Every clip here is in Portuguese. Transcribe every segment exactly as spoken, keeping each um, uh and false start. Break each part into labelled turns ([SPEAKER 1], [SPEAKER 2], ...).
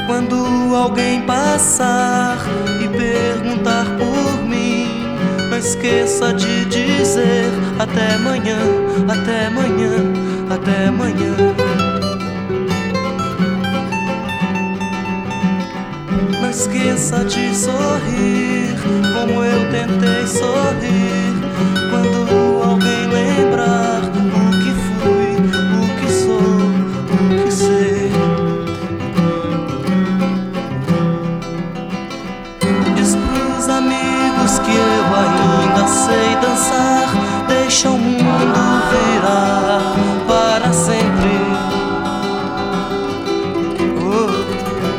[SPEAKER 1] Quando alguém passar e perguntar por mim, não esqueça de dizer até amanhã, até amanhã, até amanhã. Não esqueça de sorrir como eu tentei sorrir. Quando alguém lembrar o que fui, o que sou, o que sei, diz pros amigos que eu ainda sei dançar. Deixa o mundo virar para sempre. Oh.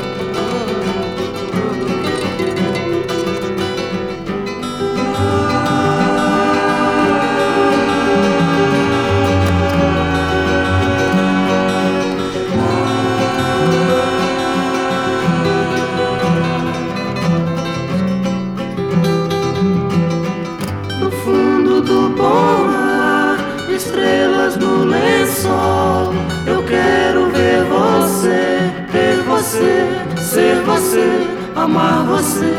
[SPEAKER 1] Do bom mar, estrelas no lençol, eu quero ver você, ter você, ser você, amar você.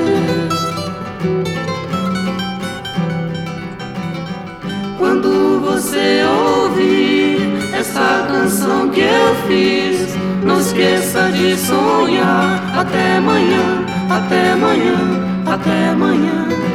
[SPEAKER 1] Quando você ouvir essa canção que eu fiz, não esqueça de sonhar. Até amanhã, até amanhã, até amanhã.